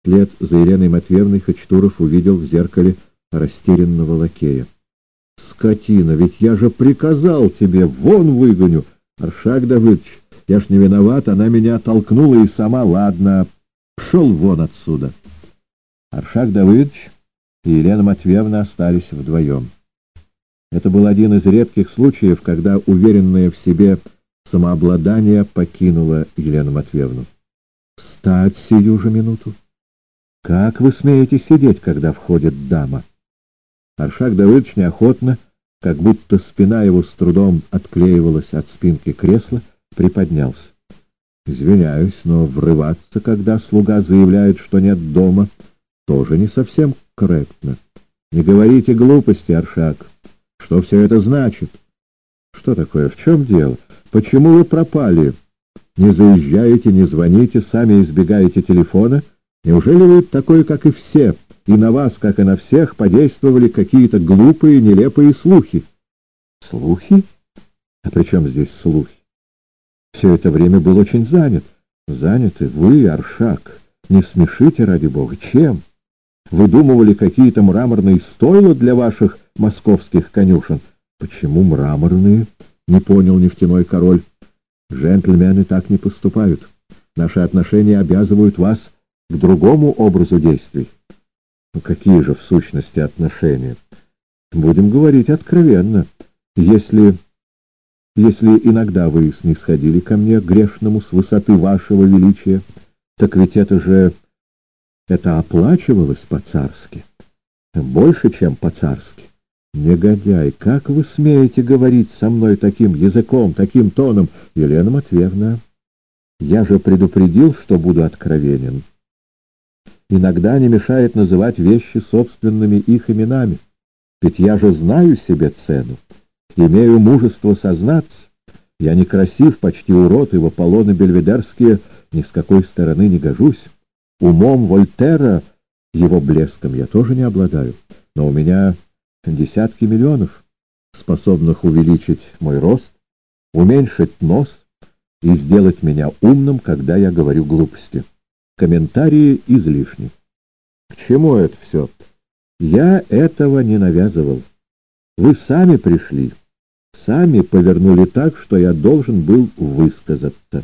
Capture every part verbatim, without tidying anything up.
Вслед за Еленой Матвеевной Хачатуров увидел в зеркале растерянного лакея. «Скотина, ведь я же приказал тебе, вон выгоню! Аршак Давыдович, я ж не виноват, она меня толкнула и сама, ладно, пшел вон отсюда!» Аршак Давыдович и Елена Матвеевна остались вдвоем. Это был один из редких случаев, когда уверенное в себе самообладание покинуло Елену Матвеевну. «Встать сию же минуту! Как вы смеете сидеть, когда входит дама?» Аршак Давыдович неохотно, как будто спина его с трудом отклеивалась от спинки кресла, приподнялся. «Извиняюсь, но врываться, когда слуга заявляет, что нет дома, тоже не совсем корректно. Не говорите глупости, Аршак. Что все это значит? Что такое? В чем дело? Почему вы пропали? Не заезжаете, не звоните, сами избегаете телефона? Неужели вы такой, как и все, и на вас, как и на всех, подействовали какие-то глупые, нелепые слухи?» «Слухи? А при чем здесь слухи? Все это время был очень занят». «Заняты? Вы, Аршак? Не смешите, ради бога. Чем? Выдумывали какие-то мраморные стойла для ваших московских конюшен?» «Почему мраморные?» — не понял нефтяной король. «Джентльмены так не поступают. Наши отношения обязывают вас к другому образу действий». «Ну, какие же в сущности отношения? Будем говорить откровенно. Если... если иногда вы снисходили ко мне, грешному, с высоты вашего величия, так ведь это же... это оплачивалось по-царски. Больше, чем по-царски. Негодяй, как вы смеете говорить со мной таким языком, таким тоном? Елена Матвеевна, я же предупредил, что буду откровенен. Иногда не мешает называть вещи собственными их именами. Ведь я же знаю себе цену, имею мужество сознаться. Я некрасив, почти урод, и в Аполлоны Бельведерские ни с какой стороны не гожусь. Умом Вольтера, его блеском я тоже не обладаю, но у меня десятки миллионов, способных увеличить мой рост, уменьшить нос и сделать меня умным, когда я говорю глупости. Комментарии излишни. К чему это все? Я этого не навязывал. Вы сами пришли, сами повернули так, что я должен был высказаться».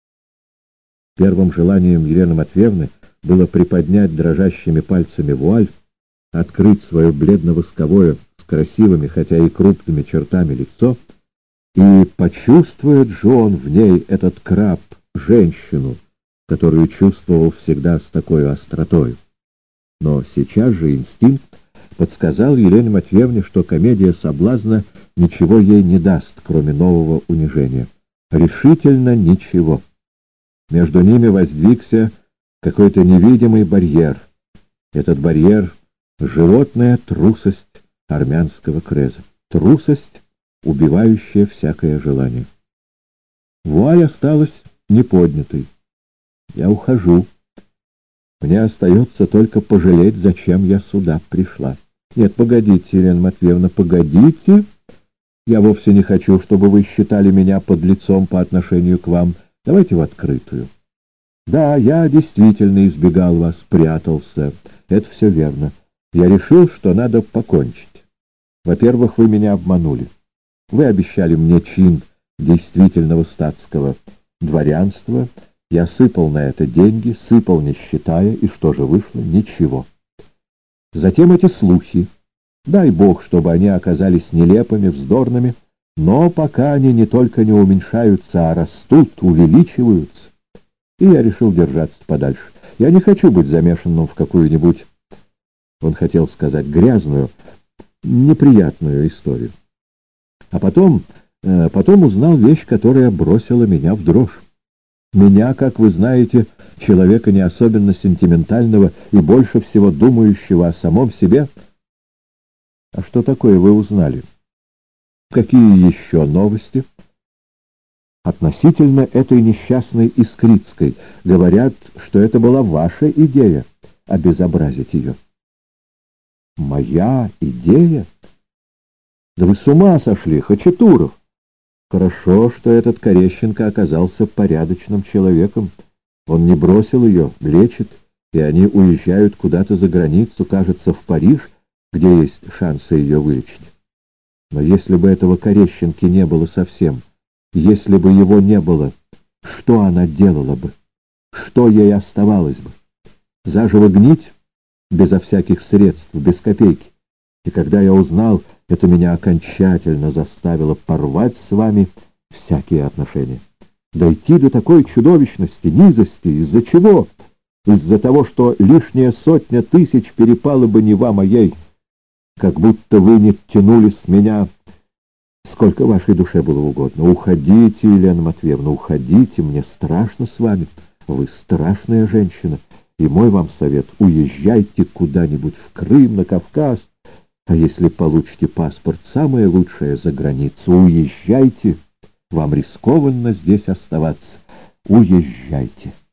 Первым желанием Елены Матвеевны было приподнять дрожащими пальцами вуаль, открыть свое бледно-восковое, с красивыми, хотя и крупными чертами лицо, и почувствует же он в ней этот краб, женщину, которую чувствовал всегда с такой остротою. Но сейчас же инстинкт подсказал Елене Матвеевне, что комедия соблазна ничего ей не даст, кроме нового унижения. Решительно ничего. Между ними воздвигся какой-то невидимый барьер. Этот барьер — животная трусость армянского креза. Трусость, убивающая всякое желание. Вуаль осталась неподнятой. Я ухожу. Мне остается только пожалеть, зачем я сюда пришла. Нет, погодите, Елена Матвеевна, погодите. Я вовсе не хочу, чтобы вы считали меня подлецом по отношению к вам. Давайте в открытую. Да, я действительно избегал вас, прятался. Это все верно. Я решил, что надо покончить. Во-первых, вы меня обманули. Вы обещали мне чин действительного статского дворянства. Я сыпал на это деньги, сыпал не считая, и что же вышло? Ничего. Затем эти слухи. Дай бог, чтобы они оказались нелепыми, вздорными, но пока они не только не уменьшаются, а растут, увеличиваются. И я решил держаться подальше. Я не хочу быть замешанным в какую-нибудь, он хотел сказать, грязную, неприятную историю. А потом, э, потом узнал вещь, которая бросила меня в дрожь. Меня, как вы знаете, человека не особенно сентиментального и больше всего думающего о самом себе. А что такое вы узнали? Какие еще новости? Относительно этой несчастной Искрицкой говорят, что это была ваша идея — обезобразить ее. Моя идея? Да вы с ума сошли, Хачатуров! Хорошо, что этот Корещенко оказался порядочным человеком. Он не бросил ее, лечит, и они уезжают куда-то за границу, кажется, в Париж, где есть шансы ее вылечить. Но если бы этого Корещенки не было совсем, если бы его не было, что она делала бы? Что ей оставалось бы? Заживо гнить? Безо всяких средств, без копейки. И когда я узнал, это меня окончательно заставило порвать с вами всякие отношения. Дойти до такой чудовищности, низости, из-за чего? Из-за того, что лишняя сотня тысяч перепала бы не вам, а ей. Как будто вы не тянули с меня, сколько вашей душе было угодно. Уходите, Елена Матвеевна, уходите, мне страшно с вами. Вы страшная женщина, и мой вам совет — уезжайте куда-нибудь в Крым, на Кавказ, а если получите паспорт, самое лучшее — за границу. Уезжайте, вам рискованно здесь оставаться. Уезжайте.